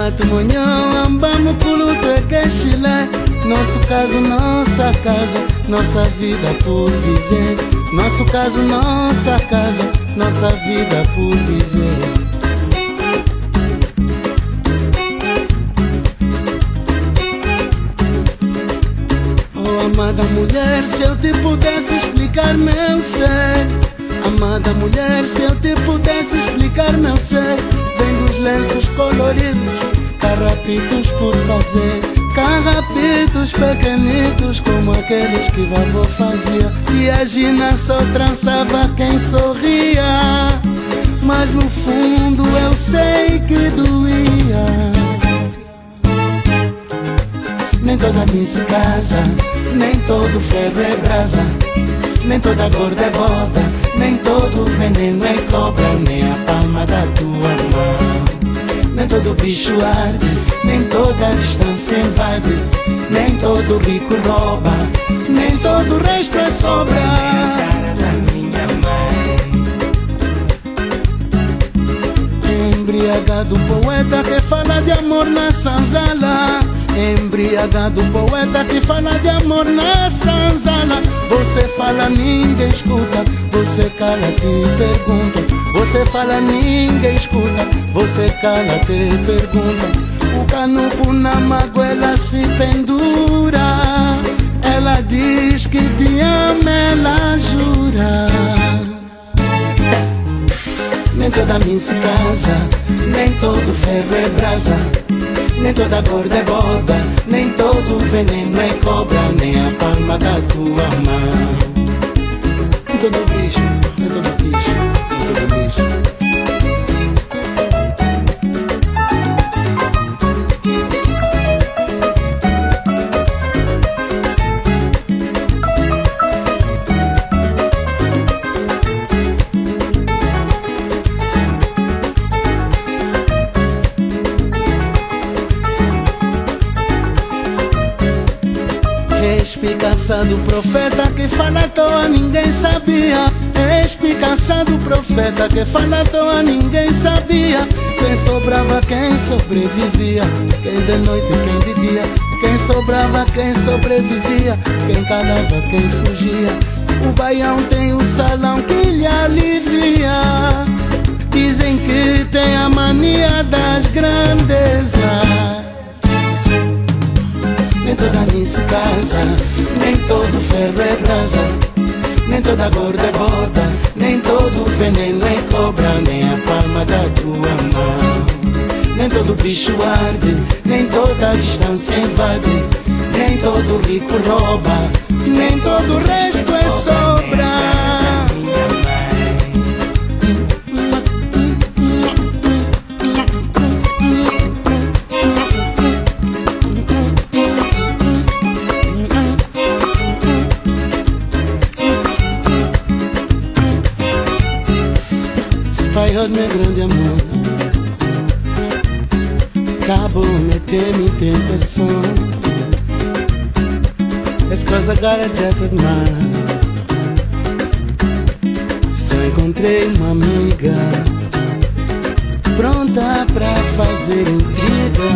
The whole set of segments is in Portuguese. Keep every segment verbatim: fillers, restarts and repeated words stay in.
Mato monhão, ambamo culuto é que chile. Nosso caso, nossa casa, nossa vida por viver. Nosso caso, nossa casa, nossa vida por viver. Oh, amada mulher, se eu te pudesse explicar meu ser. Amada mulher, se eu te pudesse explicar meu ser. Vem dos lenços coloridos, carrapitos por fazer. Carrapitos pequenitos como aqueles que vovô fazia. E a Gina só trançava quem sorria, mas no fundo eu sei que doía. Nem toda miss casa, nem todo ferro é brasa, nem toda gorda é boda, nem todo veneno é cobra, nem a palma da tua mão. Nem todo bicho arde, nem toda distância invade, nem todo rico rouba, nem todo o resto é sobra. Nem a cara da minha mãe. Embriagado poeta que fala de amor na sanzala. Embriagado poeta que fala de amor na sanzala. Você fala, ninguém escuta, você cala, te pergunta. Você fala, ninguém escuta, você cala, te pergunta. O canuco na mágoa ela se pendura. Ela diz que te ama, ela jura. Nem toda miss casa, nem todo ferro é brasa, nem toda gorda é boda, nem todo veneno é cobra, nem a palma da tua mão. Nem todo bicho, nem todo bicho, nem todo bicho. Espicaça do profeta que fala à toa, ninguém sabia. Espicaça do profeta que fala à toa, ninguém sabia. Quem sobrava, quem sobrevivia, quem de noite, quem de dia. Quem sobrava, quem sobrevivia, quem calava, quem fugia. O baião tem o salão que lhe alivia. Dizem que tem a mania das grandezas. Nem toda miss casa, nem todo ferro é brasa, nem toda gorda é boda, nem todo veneno é cobra, nem a palma da tua mão. Nem todo bicho arde, nem toda distância invade, nem todo rico rouba, nem todo o resto é sobra. Pai, meu grande amor, acabou meter-me em tentação. As coisas agora já é tudo mais. Só encontrei uma amiga pronta pra fazer intriga.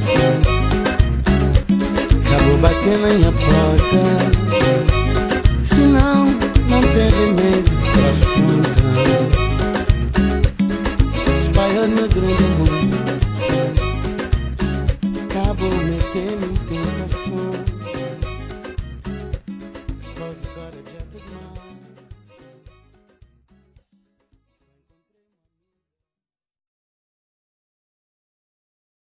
Acabou batendo na minha porta, senão não tem remédio pra afrontar. Pai, meu grande amor.